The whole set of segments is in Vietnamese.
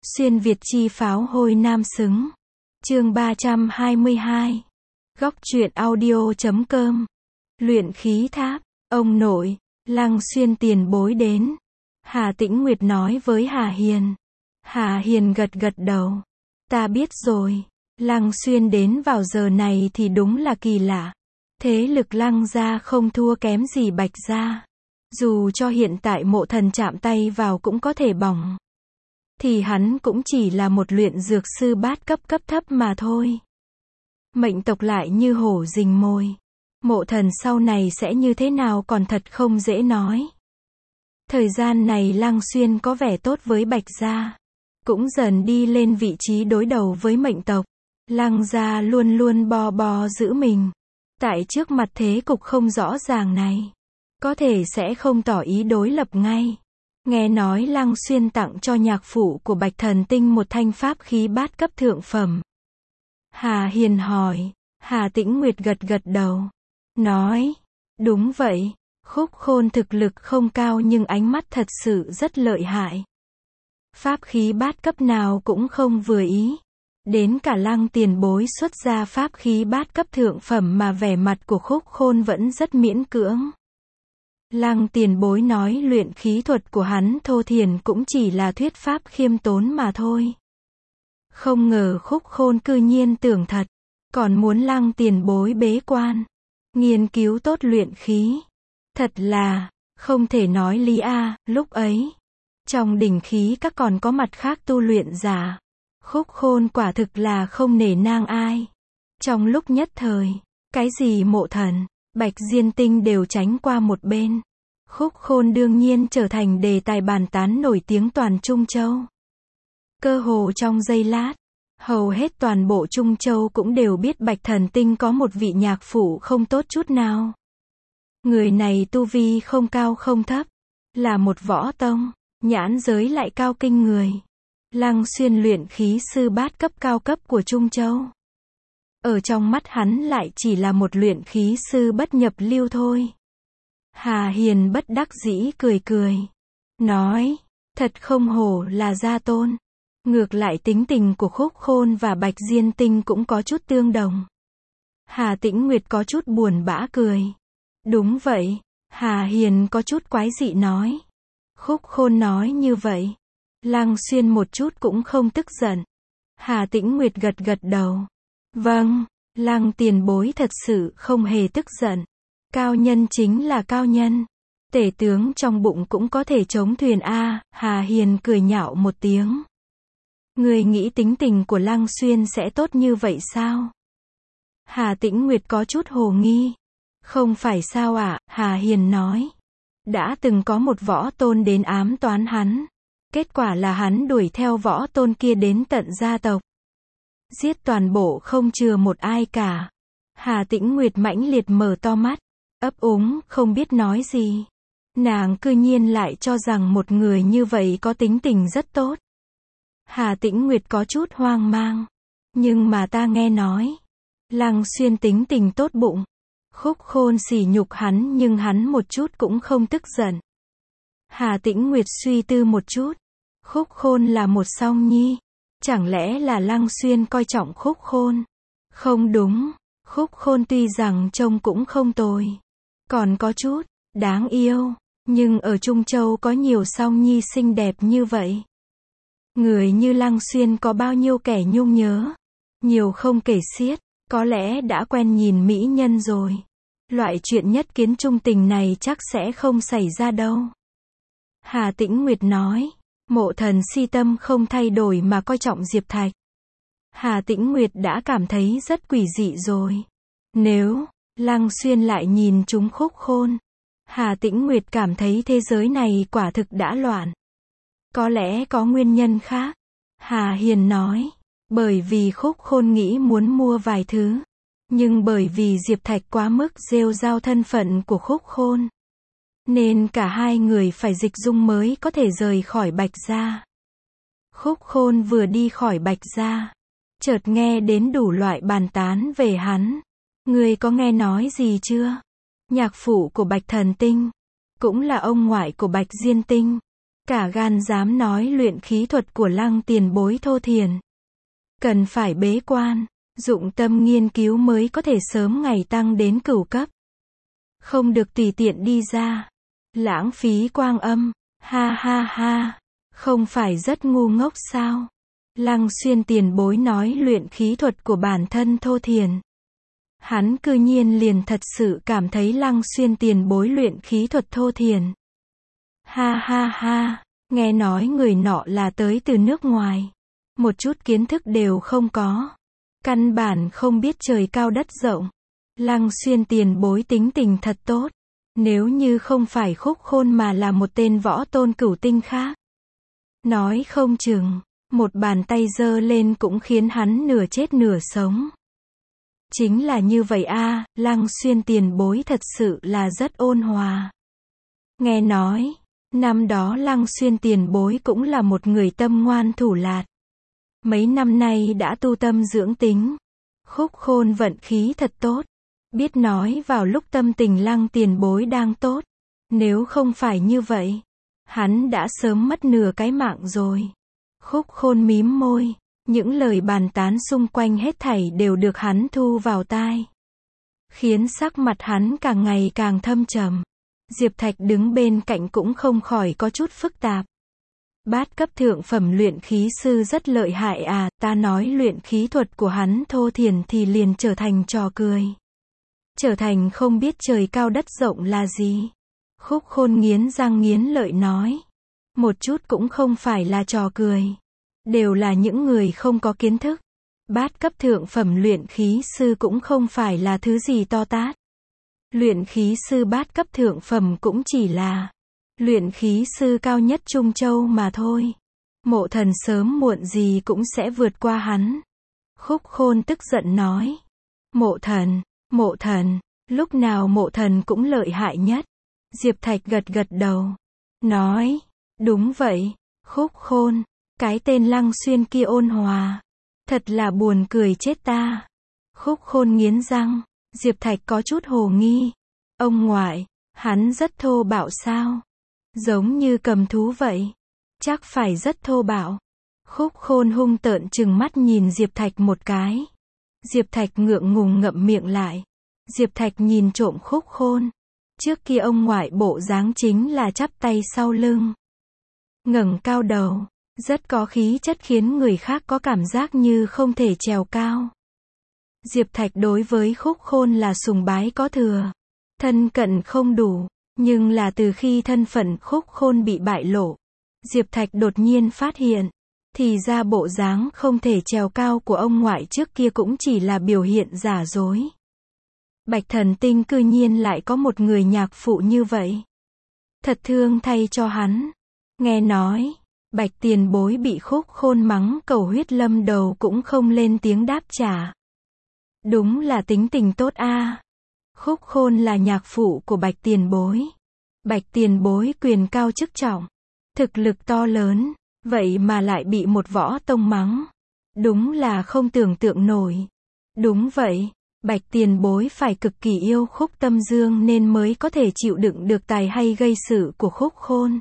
Xuyên Việt chi pháo hôi nam xứng. Chương 322. Góc truyện audio.com. Luyện khí tháp. Ông nội, Lăng Xuyên tiền bối đến. Hà Tĩnh Nguyệt nói với Hà Hiền. Hà Hiền gật gật đầu. Ta biết rồi. Lăng Xuyên đến vào giờ này thì đúng là kỳ lạ. Thế lực Lăng gia không thua kém gì Bạch gia. Dù cho hiện tại Mộ Thần chạm tay vào cũng có thể bỏng, thì hắn cũng chỉ là một luyện dược sư bát cấp thấp mà thôi. Mệnh tộc lại như hổ rình mồi. Mộ Thần sau này sẽ như thế nào còn thật không dễ nói. Thời gian này Lăng Xuyên có vẻ tốt với Bạch gia, cũng dần đi lên vị trí đối đầu với mệnh tộc. Lăng gia luôn luôn bo giữ mình. Tại trước mặt thế cục không rõ ràng này, có thể sẽ không tỏ ý đối lập ngay. Nghe nói Lăng Xuyên tặng cho nhạc phụ của Bạch Thần Tinh một thanh pháp khí bát cấp thượng phẩm. Hà Hiền hỏi. Hà Tĩnh Nguyệt gật gật đầu. Nói. Đúng vậy. Khúc Khôn thực lực không cao nhưng ánh mắt thật sự rất lợi hại. Pháp khí bát cấp nào cũng không vừa ý. Đến cả Lăng tiền bối xuất ra pháp khí bát cấp thượng phẩm mà vẻ mặt của Khúc Khôn vẫn rất miễn cưỡng. Lăng tiền bối nói luyện khí thuật của hắn thô thiển cũng chỉ là thuyết pháp khiêm tốn mà thôi. Không ngờ Khúc Khôn cư nhiên tưởng thật, còn muốn Lăng tiền bối bế quan, nghiên cứu tốt luyện khí. Thật là, không thể nói lý a. Lúc ấy, trong đỉnh khí các còn có mặt khác tu luyện giả. Khúc Khôn quả thực là không nể nang ai. Trong lúc nhất thời, cái gì Mộ Thần, Bạch Diên Tinh đều tránh qua một bên. Khúc Khôn đương nhiên trở thành đề tài bàn tán nổi tiếng toàn Trung Châu. Cơ hồ trong giây lát, hầu hết toàn bộ Trung Châu cũng đều biết Bạch Thần Tinh có một vị nhạc phụ không tốt chút nào. Người này tu vi không cao không thấp, là một võ tông, nhãn giới lại cao kinh người. Lăng Xuyên luyện khí sư bát cấp cao cấp của Trung Châu. Ở trong mắt hắn lại chỉ là một luyện khí sư bất nhập lưu thôi. Hà Hiền bất đắc dĩ cười. Nói, thật không hổ là gia tôn. Ngược lại tính tình của Khúc Khôn và Bạch Diên Tinh cũng có chút tương đồng. Hà Tĩnh Nguyệt có chút buồn bã cười. Đúng vậy. Hà Hiền có chút quái dị nói. Khúc Khôn nói như vậy, Lăng Xuyên một chút cũng không tức giận. Hà Tĩnh Nguyệt gật gật đầu. Vâng, Lăng tiền bối thật sự không hề tức giận. Cao nhân chính là cao nhân. Tể tướng trong bụng cũng có thể chống thuyền a. Hà Hiền cười nhạo một tiếng. Người nghĩ tính tình của Lăng Xuyên sẽ tốt như vậy sao? Hà Tĩnh Nguyệt có chút hồ nghi. Không phải sao ạ, Hà Hiền nói. Đã từng có một võ tôn đến ám toán hắn. Kết quả là hắn đuổi theo võ tôn kia đến tận gia tộc, giết toàn bộ không chừa một ai cả. Hà Tĩnh Nguyệt mãnh liệt mở to mắt, ấp úng không biết nói gì. Nàng cư nhiên lại cho rằng một người như vậy có tính tình rất tốt. Hà Tĩnh Nguyệt có chút hoang mang. Nhưng mà ta nghe nói, Lăng Xuyên tính tình tốt bụng. Khúc Khôn sỉ nhục hắn nhưng hắn một chút cũng không tức giận. Hà Tĩnh Nguyệt suy tư một chút. Khúc Khôn là một song nhi. Chẳng lẽ là Lăng Xuyên coi trọng Khúc Khôn? Không đúng. Khúc Khôn tuy rằng trông cũng không tồi, còn có chút đáng yêu, nhưng ở Trung Châu có nhiều song nhi xinh đẹp như vậy. Người như Lăng Xuyên có bao nhiêu kẻ nhung nhớ, nhiều không kể xiết, có lẽ đã quen nhìn mỹ nhân rồi. Loại chuyện nhất kiến trung tình này chắc sẽ không xảy ra đâu. Hà Tĩnh Nguyệt nói. Mộ Thần si tâm không thay đổi mà coi trọng Diệp Thạch. Hà Tĩnh Nguyệt đã cảm thấy rất quỷ dị rồi. Nếu Lăng Xuyên lại nhìn chúng Khúc Khôn, Hà Tĩnh Nguyệt cảm thấy thế giới này quả thực đã loạn. Có lẽ có nguyên nhân khác. Hà Hiền nói. Bởi vì Khúc Khôn nghĩ muốn mua vài thứ, nhưng bởi vì Diệp Thạch quá mức rêu rao thân phận của Khúc Khôn, nên cả hai người phải dịch dung mới có thể rời khỏi Bạch gia. Khúc Khôn vừa đi khỏi Bạch gia, chợt nghe đến đủ loại bàn tán về hắn. Ngươi có nghe nói gì chưa? Nhạc phụ của Bạch Thần Tinh, cũng là ông ngoại của Bạch Diên Tinh, cả gan dám nói luyện khí thuật của Lăng tiền bối thô thiển. Cần phải bế quan, dụng tâm nghiên cứu mới có thể sớm ngày tăng đến cửu cấp. Không được tùy tiện đi ra. Lãng phí quang âm. Ha ha ha. Không phải rất ngu ngốc sao? Lăng Xuyên tiền bối nói luyện khí thuật của bản thân thô thiển. Hắn cư nhiên liền thật sự cảm thấy Lăng Xuyên tiền bối luyện khí thuật thô thiển. Ha ha ha. Nghe nói người nọ là tới từ nước ngoài. Một chút kiến thức đều không có. Căn bản không biết trời cao đất rộng. Lăng Xuyên tiền bối tính tình thật tốt. Nếu như không phải Khúc Khôn mà là một tên võ tôn cửu tinh khác. Nói không chừng, một bàn tay giơ lên cũng khiến hắn nửa chết nửa sống. Chính là như vậy a, Lăng Xuyên tiền bối thật sự là rất ôn hòa. Nghe nói, năm đó Lăng Xuyên tiền bối cũng là một người tâm ngoan thủ lạt. Mấy năm nay đã tu tâm dưỡng tính. Khúc Khôn vận khí thật tốt. Biết nói vào lúc tâm tình Lăng tiền bối đang tốt. Nếu không phải như vậy, hắn đã sớm mất nửa cái mạng rồi. Khúc Khôn mím môi. Những lời bàn tán xung quanh hết thảy đều được hắn thu vào tai. Khiến sắc mặt hắn càng ngày càng thâm trầm. Diệp Thạch đứng bên cạnh cũng không khỏi có chút phức tạp. Bát cấp thượng phẩm luyện khí sư rất lợi hại à, ta nói luyện khí thuật của hắn thô thiển thì liền trở thành trò cười. Trở thành không biết trời cao đất rộng là gì. Khúc Khôn nghiến răng nghiến lợi nói. Một chút cũng không phải là trò cười. Đều là những người không có kiến thức. Bát cấp thượng phẩm luyện khí sư cũng không phải là thứ gì to tát. Luyện khí sư bát cấp thượng phẩm cũng chỉ là luyện khí sư cao nhất Trung Châu mà thôi. Mộ Thần sớm muộn gì cũng sẽ vượt qua hắn. Khúc Khôn tức giận nói. Mộ Thần, lúc nào Mộ Thần cũng lợi hại nhất. Diệp Thạch gật gật đầu. Nói, đúng vậy, Khúc Khôn, cái tên Lăng Xuyên kia ôn hòa. Thật là buồn cười chết ta. Khúc Khôn nghiến răng. Diệp Thạch có chút hồ nghi. Ông ngoại, hắn rất thô bạo sao? Giống như cầm thú vậy. Chắc phải rất thô bạo. Khúc Khôn hung tợn trừng mắt nhìn Diệp Thạch một cái. Diệp Thạch ngượng ngùng ngậm miệng lại. Diệp Thạch nhìn trộm Khúc Khôn. Trước kia ông ngoại bộ dáng chính là chắp tay sau lưng. Ngẩng cao đầu. Rất có khí chất khiến người khác có cảm giác như không thể trèo cao. Diệp Thạch đối với Khúc Khôn là sùng bái có thừa. Thân cận không đủ. Nhưng là từ khi thân phận Khúc Khôn bị bại lộ. Diệp Thạch đột nhiên phát hiện. Thì ra bộ dáng không thể trèo cao của ông ngoại trước kia cũng chỉ là biểu hiện giả dối. Bạch Thần Tinh cư nhiên lại có một người nhạc phụ như vậy. Thật thương thay cho hắn. Nghe nói, Bạch tiền bối bị Khúc Khôn mắng cầu huyết lâm đầu cũng không lên tiếng đáp trả. Đúng là tính tình tốt a. Khúc Khôn là nhạc phụ của Bạch tiền bối. Bạch tiền bối quyền cao chức trọng. Thực lực to lớn. Vậy mà lại bị một võ tông mắng. Đúng là không tưởng tượng nổi. Đúng vậy. Bạch tiền bối phải cực kỳ yêu Khúc Tâm Dương nên mới có thể chịu đựng được tài hay gây sự của Khúc Khôn.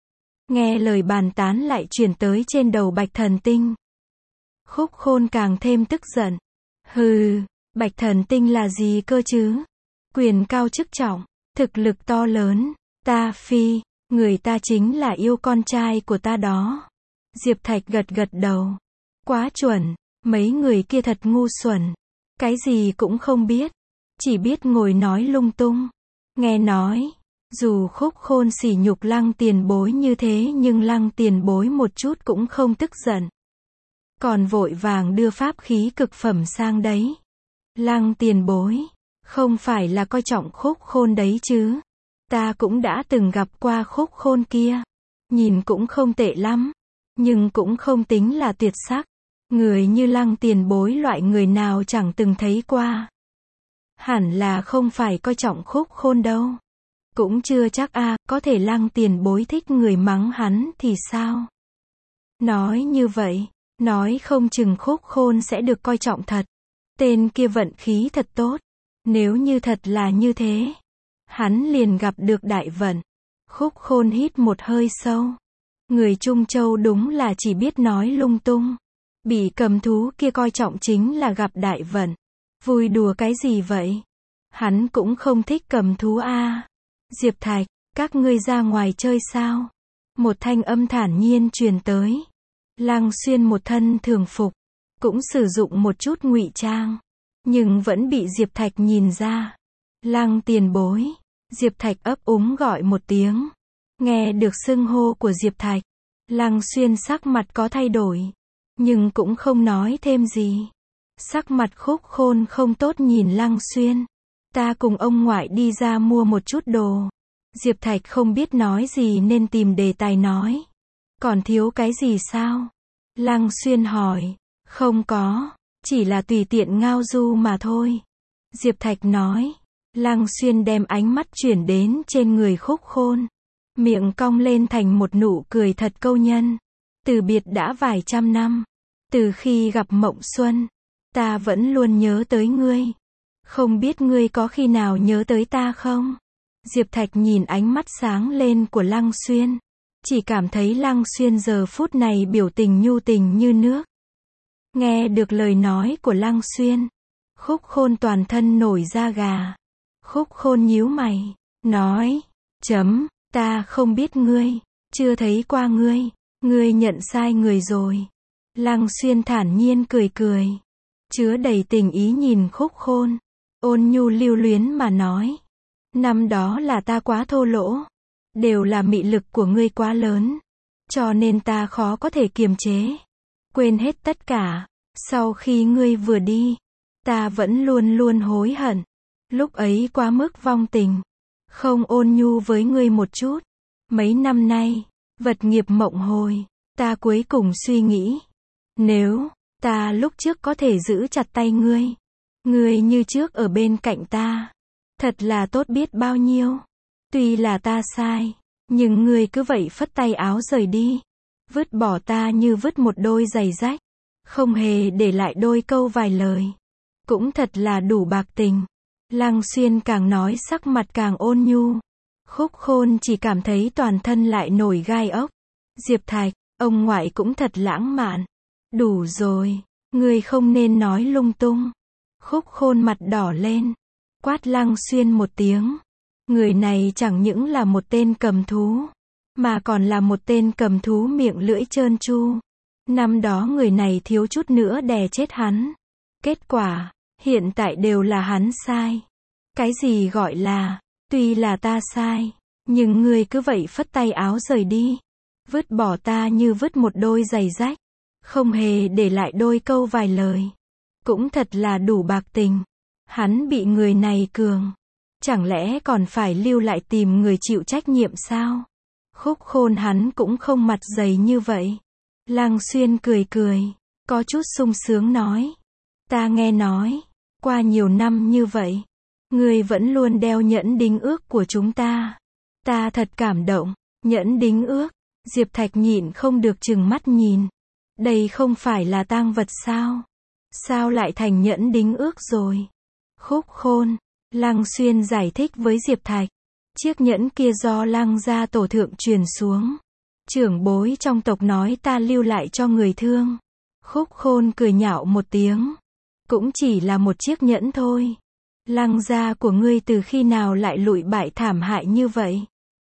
Nghe lời bàn tán lại truyền tới trên đầu Bạch Thần Tinh. Khúc Khôn càng thêm tức giận. Hừ, Bạch Thần Tinh là gì cơ chứ? Quyền cao chức trọng, thực lực to lớn, ta phi, người ta chính là yêu con trai của ta đó. Diệp Thạch gật gật đầu. Quá chuẩn, mấy người kia thật ngu xuẩn. Cái gì cũng không biết. Chỉ biết ngồi nói lung tung. Nghe nói, dù Khúc Khôn sỉ nhục Lăng tiền bối như thế nhưng Lăng tiền bối một chút cũng không tức giận. Còn vội vàng đưa pháp khí cực phẩm sang đấy. Lăng tiền bối, không phải là coi trọng Khúc Khôn đấy chứ. Ta cũng đã từng gặp qua Khúc Khôn kia. Nhìn cũng không tệ lắm. Nhưng cũng không tính là tuyệt sắc. Người như Lăng tiền bối loại người nào chẳng từng thấy qua. Hẳn là không phải coi trọng Khúc Khôn đâu. Cũng chưa chắc a, có thể Lăng tiền bối thích người mắng hắn thì sao? Nói như vậy, nói không chừng Khúc Khôn sẽ được coi trọng thật. Tên kia vận khí thật tốt. Nếu như thật là như thế, hắn liền gặp được đại vận. Khúc Khôn hít một hơi sâu. Người Trung Châu đúng là chỉ biết nói lung tung. Bị cầm thú kia coi trọng chính là gặp đại vận. Vui đùa cái gì vậy? Hắn cũng không thích cầm thú a. Diệp Thạch, các ngươi ra ngoài chơi sao? Một thanh âm thản nhiên truyền tới. Lăng Xuyên một thân thường phục, cũng sử dụng một chút ngụy trang, nhưng vẫn bị Diệp Thạch nhìn ra. Lăng tiền bối. Diệp Thạch ấp úng gọi một tiếng. Nghe được xưng hô của Diệp Thạch, Lăng Xuyên sắc mặt có thay đổi, nhưng cũng không nói thêm gì. Sắc mặt Khúc Khôn không tốt nhìn Lăng Xuyên. Ta cùng ông ngoại đi ra mua một chút đồ. Diệp Thạch không biết nói gì nên tìm đề tài nói. Còn thiếu cái gì sao? Lăng Xuyên hỏi. Không có, chỉ là tùy tiện ngao du mà thôi. Diệp Thạch nói. Lăng Xuyên đem ánh mắt chuyển đến trên người Khúc Khôn. Miệng cong lên thành một nụ cười thật câu nhân. Từ biệt đã vài trăm năm. Từ khi gặp Mộng Xuân, ta vẫn luôn nhớ tới ngươi. Không biết ngươi có khi nào nhớ tới ta không? Diệp Thạch nhìn ánh mắt sáng lên của Lăng Xuyên. Chỉ cảm thấy Lăng Xuyên giờ phút này biểu tình nhu tình như nước. Nghe được lời nói của Lăng Xuyên, Khúc Khôn toàn thân nổi da gà. Khúc Khôn nhíu mày, nói, ta không biết ngươi, chưa thấy qua ngươi nhận sai người rồi. Lăng Xuyên thản nhiên cười cười, chứa đầy tình ý nhìn Khúc Khôn, ôn nhu lưu luyến mà nói. Năm đó là ta quá thô lỗ, đều là mị lực của ngươi quá lớn, cho nên ta khó có thể kiềm chế. Quên hết tất cả, sau khi ngươi vừa đi, ta vẫn luôn luôn hối hận. Lúc ấy quá mức vong tình, không ôn nhu với ngươi một chút. Mấy năm nay, vật nghiệp mộng hồi, ta cuối cùng suy nghĩ, nếu ta lúc trước có thể giữ chặt tay ngươi như trước ở bên cạnh ta, thật là tốt biết bao nhiêu. Tuy là ta sai, nhưng ngươi cứ vậy phất tay áo rời đi, vứt bỏ ta như vứt một đôi giày rách, không hề để lại đôi câu vài lời. Cũng thật là đủ bạc tình. Lăng Xuyên càng nói sắc mặt càng ôn nhu. Khúc Khôn chỉ cảm thấy toàn thân lại nổi gai ốc. Diệp Thạch, ông ngoại cũng thật lãng mạn. Đủ rồi, ngươi không nên nói lung tung. Khúc Khôn mặt đỏ lên, quát Lăng Xuyên một tiếng. Người này chẳng những là một tên cầm thú, mà còn là một tên cầm thú miệng lưỡi trơn tru. Năm đó người này thiếu chút nữa đè chết hắn. Kết quả, hiện tại đều là hắn sai. Cái gì gọi là, tuy là ta sai, nhưng ngươi cứ vậy phất tay áo rời đi, vứt bỏ ta như vứt một đôi giày rách, không hề để lại đôi câu vài lời. Cũng thật là đủ bạc tình. Hắn bị người này cường, chẳng lẽ còn phải lưu lại tìm người chịu trách nhiệm sao? Khúc Khôn hắn cũng không mặt dày như vậy. Lăng Xuyên cười cười, có chút sung sướng nói. Ta nghe nói, qua nhiều năm như vậy, ngươi vẫn luôn đeo nhẫn đính ước của chúng ta. Ta thật cảm động. Nhẫn đính ước. Diệp Thạch nhịn không được trừng mắt nhìn. Đây không phải là tang vật sao? Sao lại thành nhẫn đính ước rồi? Khúc Khôn. Lăng Xuyên giải thích với Diệp Thạch. Chiếc nhẫn kia do Lăng gia tổ thượng truyền xuống. Trưởng bối trong tộc nói ta lưu lại cho người thương. Khúc Khôn cười nhạo một tiếng. Cũng chỉ là một chiếc nhẫn thôi. Lăng gia của ngươi từ khi nào lại lụi bại thảm hại như vậy?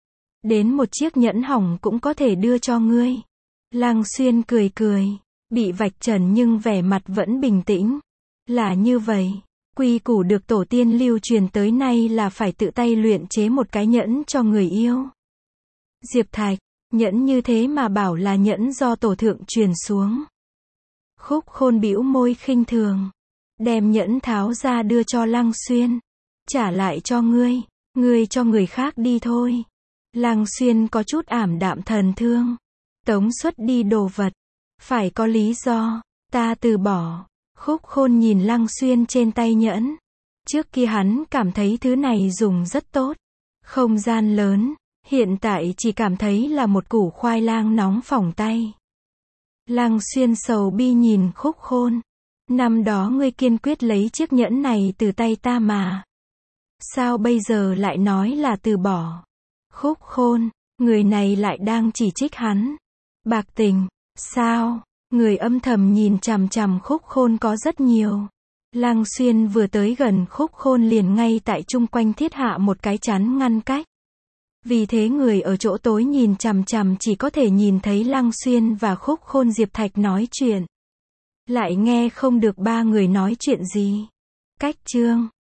Đến một chiếc nhẫn hỏng cũng có thể đưa cho ngươi. Lăng Xuyên cười cười, bị vạch trần nhưng vẻ mặt vẫn bình tĩnh. Là như vậy, quy củ được tổ tiên lưu truyền tới nay là phải tự tay luyện chế một cái nhẫn cho người yêu. Diệp Thạch, nhẫn như thế mà bảo là nhẫn do tổ thượng truyền xuống. Khúc Khôn bĩu môi khinh thường, đem nhẫn tháo ra đưa cho Lăng Xuyên. Trả lại cho ngươi cho người khác đi thôi. Lăng Xuyên có chút ảm đạm thần thương. Tống xuất đi đồ vật, phải có lý do, ta từ bỏ. Khúc Khôn nhìn Lăng Xuyên trên tay nhẫn. Trước kia hắn cảm thấy thứ này dùng rất tốt, không gian lớn, hiện tại chỉ cảm thấy là một củ khoai lang nóng phỏng tay. Lăng Xuyên sầu bi nhìn Khúc Khôn. Năm đó ngươi kiên quyết lấy chiếc nhẫn này từ tay ta mà. Sao bây giờ lại nói là từ bỏ? Khúc Khôn, người này lại đang chỉ trích hắn. Bạc tình, sao? Người âm thầm nhìn chằm chằm Khúc Khôn có rất nhiều. Lăng Xuyên vừa tới gần Khúc Khôn liền ngay tại chung quanh thiết hạ một cái chắn ngăn cách. Vì thế người ở chỗ tối nhìn chằm chằm chỉ có thể nhìn thấy Lăng Xuyên và Khúc Khôn Diệp Thạch nói chuyện. Lại nghe không được ba người nói chuyện gì. Cách chương